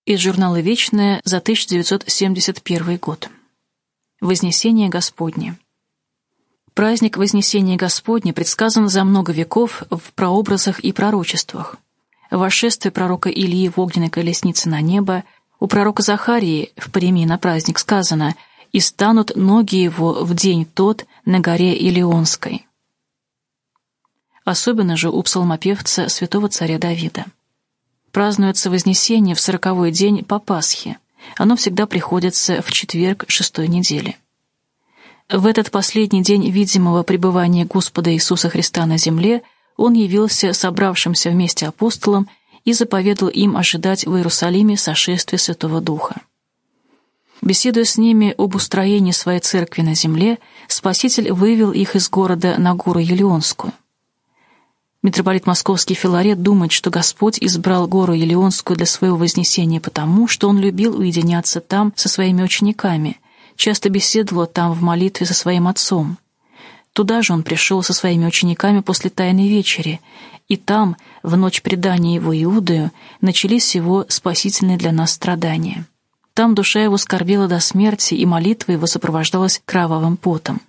Из журнала «Вечное» за 1971 год. Вознесение Господне. Праздник Вознесения Господне предсказан за много веков в прообразах и пророчествах. Восшествие пророка Илии в огненной колеснице на небо, у пророка Захарии в Паремии на праздник сказано «И станут ноги его в день тот на горе Илионской». Особенно же у псалмопевца святого царя Давида. Празднуется Вознесение в 40-й день по Пасхе. Оно всегда приходится в четверг 6-й недели. В этот последний день видимого пребывания Господа Иисуса Христа на земле Он явился собравшимся вместе апостолам и заповедал им ожидать в Иерусалиме сошествия Святого Духа. Беседуя с ними об устроении своей церкви на земле, Спаситель вывел их из города на гору Елеонскую. Митрополит Московский Филарет думает, что Господь избрал гору Елеонскую для своего вознесения потому, что Он любил уединяться там со своими учениками, часто беседовал там в молитве со своим Отцом. Туда же Он пришел со своими учениками после Тайной вечери, и там, в ночь предания Его Иудею, начались Его спасительные для нас страдания. Там душа Его скорбела до смерти, и молитва Его сопровождалась кровавым потом.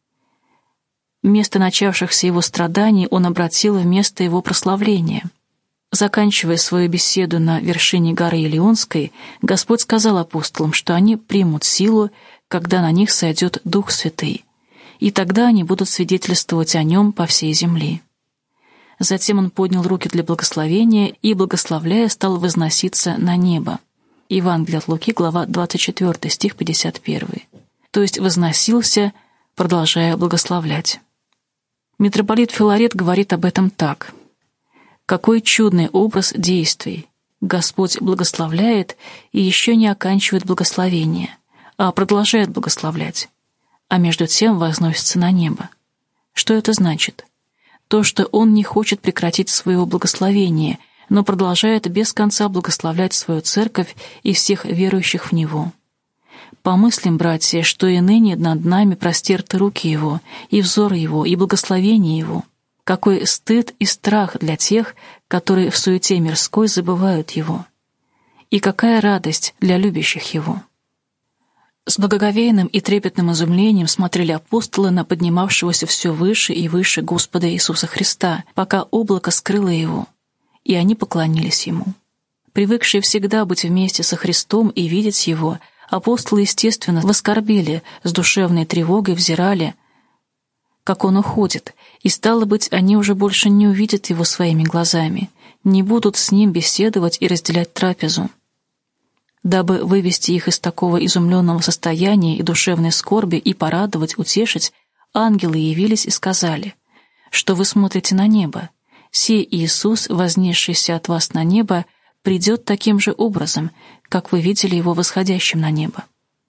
Место начавшихся Его страданий Он обратил в место Его прославления. Заканчивая свою беседу на вершине горы Елеонской, Господь сказал апостолам, что они примут силу, когда на них сойдет Дух Святый, и тогда они будут свидетельствовать о Нем по всей земле. Затем Он поднял руки для благословения и, благословляя, стал возноситься на небо. Евангелие от Луки, глава 24, стих 51. То есть возносился, продолжая благословлять. Митрополит Филарет говорит об этом так. Какой чудный образ действий! Господь благословляет и еще не оканчивает благословение, а продолжает благословлять, а между тем возносится на небо. Что это значит? То, что Он не хочет прекратить своего благословения, но продолжает без конца благословлять свою церковь и всех верующих в Него. Помыслим, братья, что и ныне над нами простерты руки Его, и взор Его, и благословение Его. Какой стыд и страх для тех, которые в суете мирской забывают Его. И какая радость для любящих Его. С благоговейным и трепетным изумлением смотрели апостолы на поднимавшегося все выше и выше Господа Иисуса Христа, пока облако скрыло Его, и они поклонились Ему. Привыкшие всегда быть вместе со Христом и видеть Его, апостолы, естественно, воскорбели, с душевной тревогой взирали, как Он уходит, и, стало быть, они уже больше не увидят Его своими глазами, не будут с Ним беседовать и разделять трапезу. Дабы вывести их из такого изумленного состояния и душевной скорби и порадовать, утешить, ангелы явились и сказали, что вы смотрите на небо. Сей Иисус, вознесшийся от вас на небо, придет таким же образом, как вы видели Его восходящим на небо.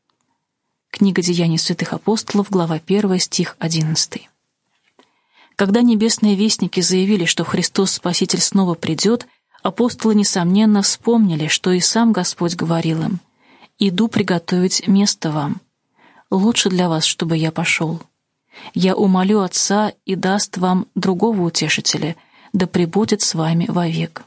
Книга Деяний святых апостолов, глава 1, стих 11. Когда небесные вестники заявили, что Христос Спаситель снова придет, апостолы, несомненно, вспомнили, что и сам Господь говорил им: «Иду приготовить место вам. Лучше для вас, чтобы я пошел. Я умолю Отца и даст вам другого утешителя, да пребудет с вами вовек».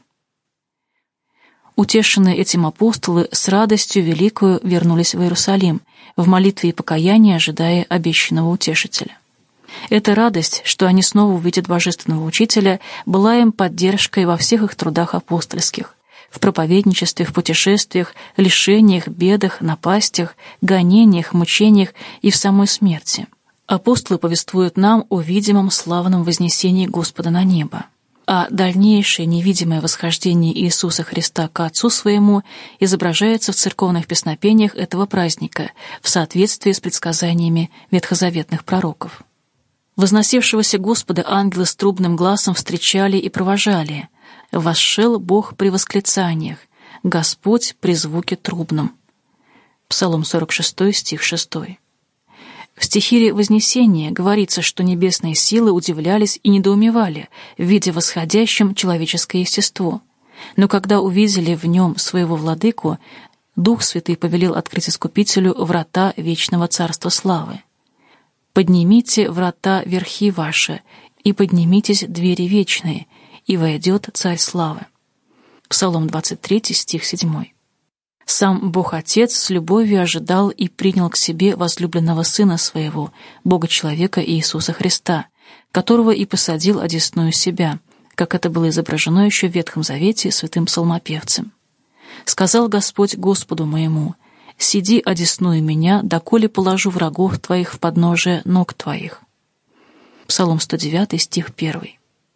Утешенные этим апостолы с радостью великою вернулись в Иерусалим, в молитве и покаянии ожидая обещанного утешителя. Эта радость, что они снова увидят Божественного Учителя, была им поддержкой во всех их трудах апостольских, в проповедничестве, в путешествиях, лишениях, бедах, напастях, гонениях, мучениях и в самой смерти. Апостолы повествуют нам о видимом славном вознесении Господа на небо, а дальнейшее невидимое восхождение Иисуса Христа к Отцу Своему изображается в церковных песнопениях этого праздника в соответствии с предсказаниями ветхозаветных пророков. Возносившегося Господа ангелы с трубным гласом встречали и провожали. «Восшел Бог при восклицаниях, Господь при звуке трубном». Псалом 46, стих 6. В стихире Вознесения говорится, что небесные силы удивлялись и недоумевали, видя восходящим человеческое естество. Но когда увидели в нем своего владыку, Дух Святый повелел открыть Искупителю врата вечного Царства Славы. «Поднимите врата верхи ваши, и поднимитесь двери вечные, и войдет Царь Славы». Псалом 23, стих 7. Сам Бог Отец с любовью ожидал и принял к себе возлюбленного Сына Своего, Бога-человека Иисуса Христа, которого и посадил одесную себя, как это было изображено еще в Ветхом Завете святым псалмопевцем. «Сказал Господь Господу моему: сиди одесную меня, доколе положу врагов твоих в подножие ног твоих». Псалом 109, стих 1.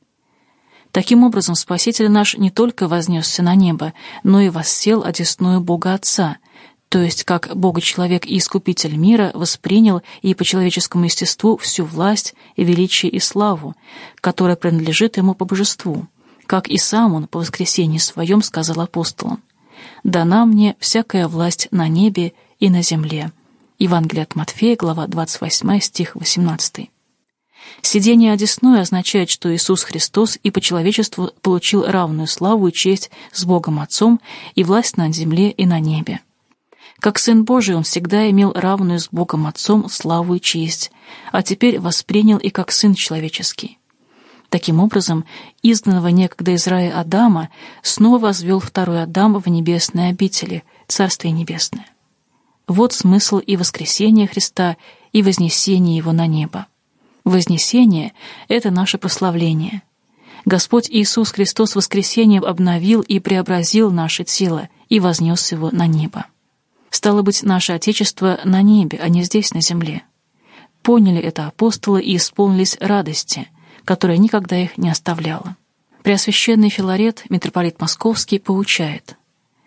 Таким образом, Спаситель наш не только вознесся на небо, но и воссел одесную Бога Отца, то есть как Бога-человек и Искупитель мира воспринял и по человеческому естеству всю власть и величие и славу, которая принадлежит Ему по божеству, как и сам Он по воскресении Своем сказал апостолам: «Дана мне всякая власть на небе и на земле». Евангелие от Матфея, глава 28, стих 18. Сидение одесную означает, что Иисус Христос и по человечеству получил равную славу и честь с Богом Отцом и власть на земле и на небе. Как Сын Божий Он всегда имел равную с Богом Отцом славу и честь, а теперь воспринял и как Сын человеческий. Таким образом, изгнанного некогда из рая Адама снова возвел второй Адам в небесные обители, Царствие Небесное. Вот смысл и воскресения Христа, и вознесения Его на небо. Вознесение — это наше прославление. Господь Иисус Христос воскресением обновил и преобразил наше тело и вознес его на небо. Стало быть, наше Отечество на небе, а не здесь, на земле. Поняли это апостолы и исполнились радости, которая никогда их не оставляла. Преосвященный Филарет, митрополит Московский, поучает: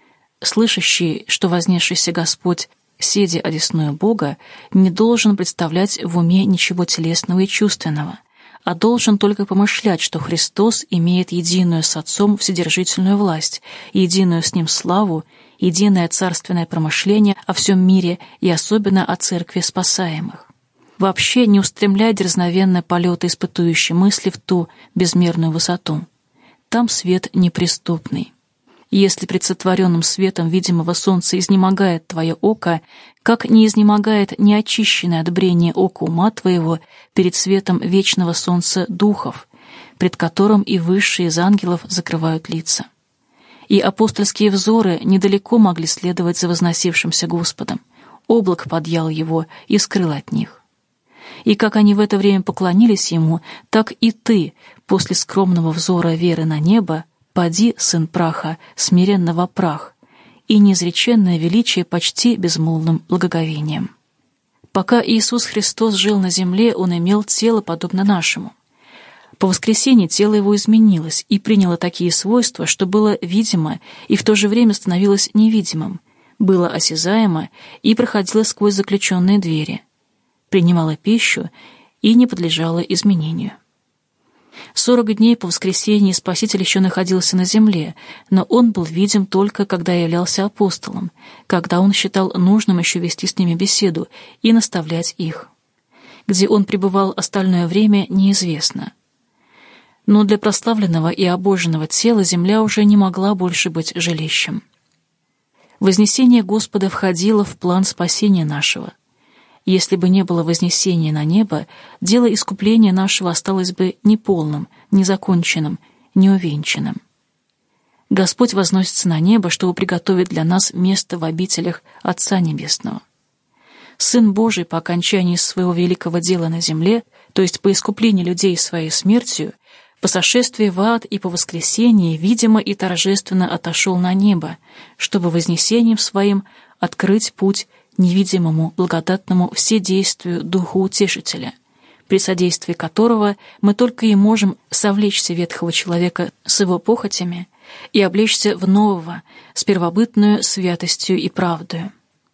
«Слышащий, что вознесшийся Господь седя одесную Бога, не должен представлять в уме ничего телесного и чувственного, а должен только помышлять, что Христос имеет единую с Отцом вседержительную власть, единую с Ним славу, единое царственное промышление о всем мире и особенно о церкви спасаемых. Вообще не устремляй дерзновенно полеты испытующей мысли в ту безмерную высоту. Там свет неприступный. Если пред сотворенным светом видимого солнца изнемогает твое око, как не изнемогает неочищенное от брения око ума твоего перед светом вечного солнца духов, пред которым и высшие из ангелов закрывают лица. И апостольские взоры недалеко могли следовать за возносившимся Господом. Облак подъял его и скрыл от них. И как они в это время поклонились ему, так и ты, после скромного взора веры на небо, поди, сын праха, смиренно во прах, и неизреченное величие почти безмолвным благоговением». Пока Иисус Христос жил на земле, Он имел тело, подобно нашему. По воскресении тело Его изменилось и приняло такие свойства, что было видимо и в то же время становилось невидимым, было осязаемо и проходило сквозь заключенные двери, принимало пищу и не подлежало изменению. 40 дней по воскресении Спаситель еще находился на земле, но Он был видим только, когда являлся апостолом, когда Он считал нужным еще вести с ними беседу и наставлять их. Где Он пребывал остальное время, неизвестно. Но для прославленного и обоженного тела земля уже не могла больше быть жилищем. Вознесение Господа входило в план спасения нашего. Если бы не было вознесения на небо, дело искупления нашего осталось бы неполным, незаконченным, неувенчанным. Господь возносится на небо, чтобы приготовить для нас место в обителях Отца Небесного. Сын Божий по окончании своего великого дела на земле, то есть по искуплению людей своей смертью, по сошествии в ад и по воскресении, видимо и торжественно отошел на небо, чтобы вознесением своим открыть путь невидимому, благодатному вседействию Духу Утешителя, при содействии которого мы только и можем совлечься ветхого человека с его похотями и облечься в нового, с первобытную святостью и правдою.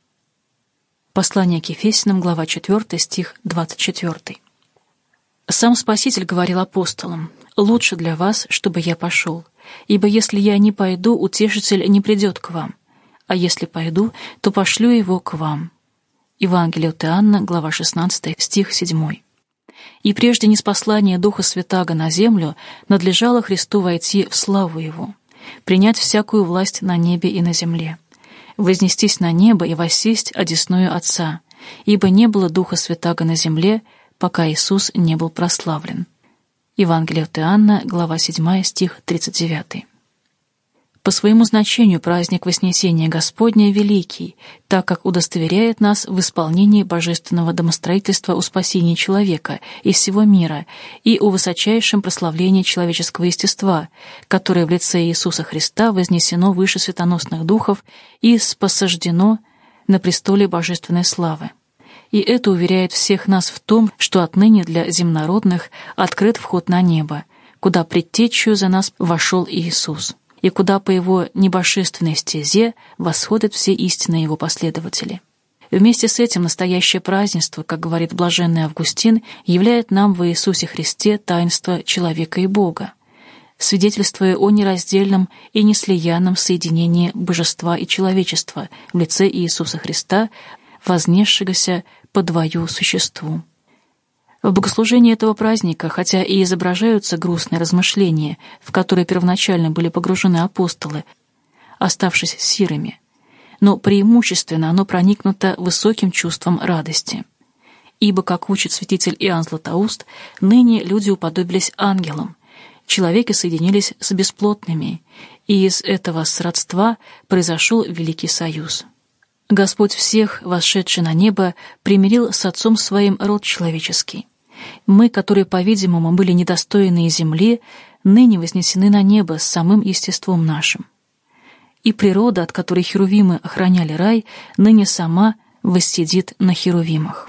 Послание к Ефесянам, глава 4, стих 24. Сам Спаситель говорил апостолам: «Лучше для вас, чтобы я пошел, ибо если я не пойду, Утешитель не придет к вам, а если пойду, то пошлю его к вам». Евангелие от Иоанна, глава 16, стих 7. И прежде ниспослания Духа Святаго на землю надлежало Христу войти в славу Его, принять всякую власть на небе и на земле, вознестись на небо и воссесть одесную Отца, ибо не было Духа Святаго на земле, пока Иисус не был прославлен. Евангелие от Иоанна, глава 7, стих 39. По своему значению праздник Вознесения Господня великий, так как удостоверяет нас в исполнении божественного домостроительства о спасении человека и всего мира и о высочайшем прославлении человеческого естества, которое в лице Иисуса Христа вознесено выше светоносных духов и спосаждено на престоле божественной славы. И это уверяет всех нас в том, что отныне для земнородных открыт вход на небо, куда предтечью за нас вошел Иисус, и куда по его небожественной стезе восходят все истинные его последователи. Вместе с этим настоящее празднество, как говорит блаженный Августин, являет нам в Иисусе Христе таинство человека и Бога, свидетельствуя о нераздельном и неслиянном соединении божества и человечества в лице Иисуса Христа, вознесшегося по двою существу. В богослужении этого праздника, хотя и изображаются грустные размышления, в которые первоначально были погружены апостолы, оставшись сирыми, но преимущественно оно проникнуто высоким чувством радости. Ибо, как учит святитель Иоанн Златоуст, ныне люди уподобились ангелам, человеки соединились с бесплотными, и из этого сродства произошел великий союз. Господь всех, восшедший на небо, примирил с Отцом Своим род человеческий. Мы, которые, по-видимому, были недостойны земли, ныне вознесены на небо с самым естеством нашим. И природа, от которой херувимы охраняли рай, ныне сама воссидит на херувимах.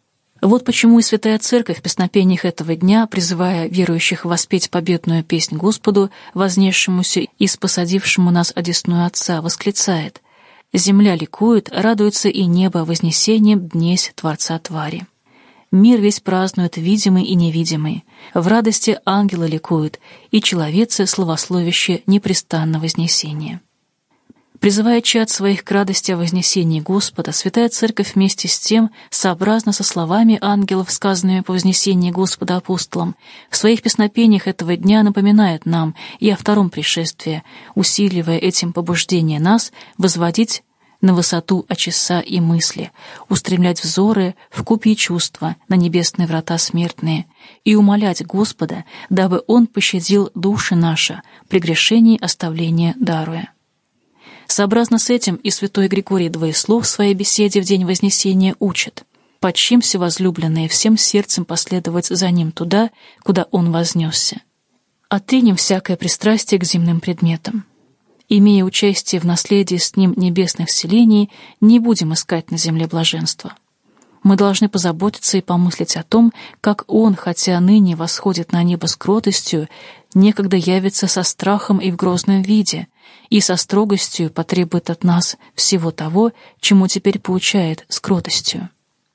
Вот почему и Святая Церковь в песнопениях этого дня, призывая верующих воспеть победную песнь Господу, вознесшемуся и спосадившему нас одесную Отца, восклицает: «Земля ликует, радуется и небо вознесением днесь Творца твари. Мир весь празднует, видимый и невидимый. В радости ангелы ликуют, и человецы славословящие непрестанно вознесение». Призывая чад своих к радости о вознесении Господа, Святая Церковь вместе с тем, сообразно со словами ангелов, сказанными по вознесении Господа апостолам, в своих песнопениях этого дня напоминает нам и о втором пришествии, усиливая этим побуждение нас возводить на высоту очеса и мысли, устремлять взоры в купе чувства на небесные врата смертные и умолять Господа, дабы Он пощадил души наши при грешении оставления даруя. Сообразно с этим и святой Григорий Двоеслов в своей беседе в день Вознесения учит: «Подчимся, возлюбленные, всем сердцем последовать за Ним туда, куда Он вознесся. Отринем всякое пристрастие к земным предметам. Имея участие в наследии с Ним небесных селений, не будем искать на земле блаженства. Мы должны позаботиться и помыслить о том, как Он, хотя ныне восходит на небо с кротостью, некогда явится со страхом и в грозном виде, и со строгостью потребует от нас всего того, чему теперь поучает с кротостью.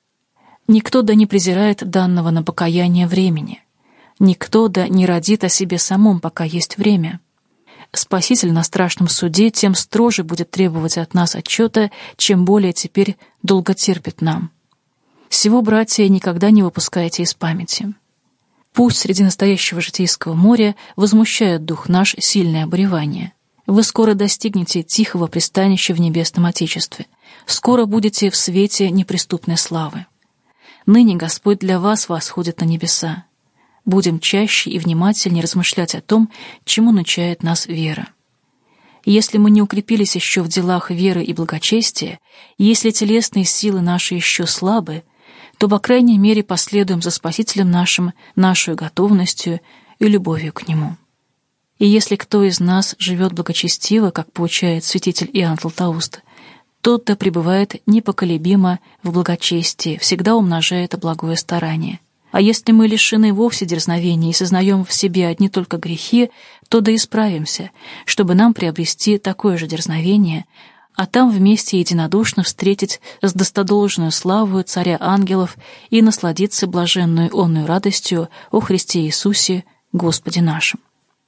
Никто да не презирает данного на покаяние времени, никто да не родит о себе самом, пока есть время. Спаситель на страшном суде тем строже будет требовать от нас отчета, чем более теперь долго терпит нам. Сего, братья, никогда не выпускайте из памяти. Пусть среди настоящего житейского моря возмущает дух наш сильное обуревание. Вы скоро достигнете тихого пристанища в небесном Отечестве, скоро будете в свете неприступной славы. Ныне Господь для вас восходит на небеса. Будем чаще и внимательнее размышлять о том, чему научает нас вера. Если мы не укрепились еще в делах веры и благочестия, если телесные силы наши еще слабы, то, по крайней мере, последуем за Спасителем нашим, нашей готовностью и любовью к Нему. И если кто из нас живет благочестиво, как поучает святитель Иоанн Златоуст, тот да пребывает непоколебимо в благочестии, всегда умножает благое старание. А если мы лишены вовсе дерзновения и сознаем в себе одни только грехи, то да исправимся, чтобы нам приобрести такое же дерзновение, а там вместе единодушно встретить с достодолжную славою Царя ангелов и насладиться блаженную онную радостью о Христе Иисусе, Господе нашим.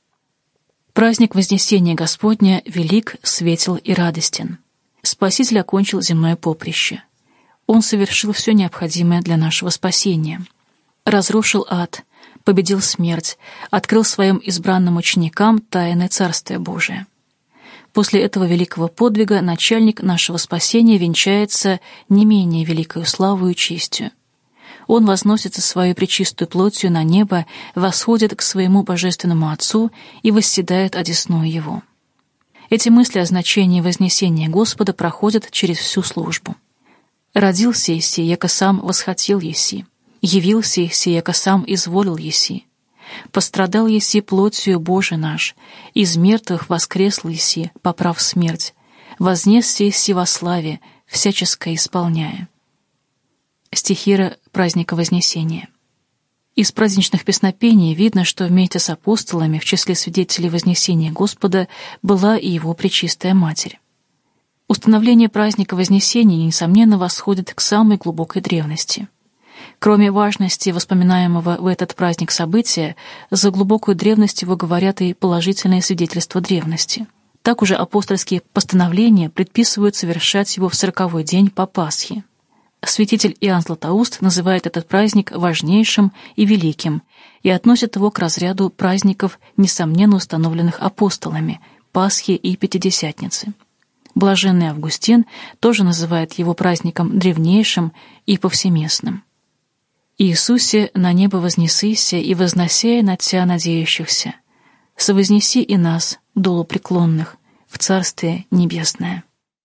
Праздник Вознесения Господня велик, светел и радостен. Спаситель окончил земное поприще. Он совершил все необходимое для нашего спасения. Разрушил ад, победил смерть, открыл своим избранным ученикам тайны Царствия Божия. После этого великого подвига начальник нашего спасения венчается не менее великою славою и честью. Он возносится своей пречистую плотью на небо, восходит к своему божественному Отцу и восседает одесную Его. Эти мысли о значении вознесения Господа проходят через всю службу. «Родился еси, яко сам восхотел еси, явился еси, яко сам изволил еси, пострадал еси плотью Божий наш, из мертвых воскресл еси, поправ смерть, вознесся еси во славе, всяческое исполняя». Стихира праздника Вознесения. Из праздничных песнопений видно, что вместе с апостолами в числе свидетелей Вознесения Господа была и его Пречистая Матерь. Установление праздника Вознесения, несомненно, восходит к самой глубокой древности. Кроме важности воспоминаемого в этот праздник события, за глубокую древность его говорят и положительные свидетельства древности. Так уже апостольские постановления предписывают совершать его в 40-й день по Пасхе. Святитель Иоанн Златоуст называет этот праздник важнейшим и великим и относит его к разряду праздников, несомненно установленных апостолами – Пасхи и Пятидесятницы. Блаженный Августин тоже называет его праздником древнейшим и повсеместным. «Иисусе, на небо вознесися и возносяя на Тя надеющихся, совознеси и нас, долу преклонных, в Царствие Небесное».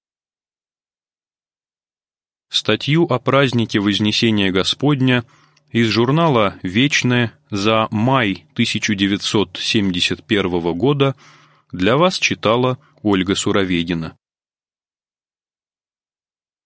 Статью о празднике Вознесения Господня из журнала «Вечное» за май 1971 года для вас читала Ольга Суроведина.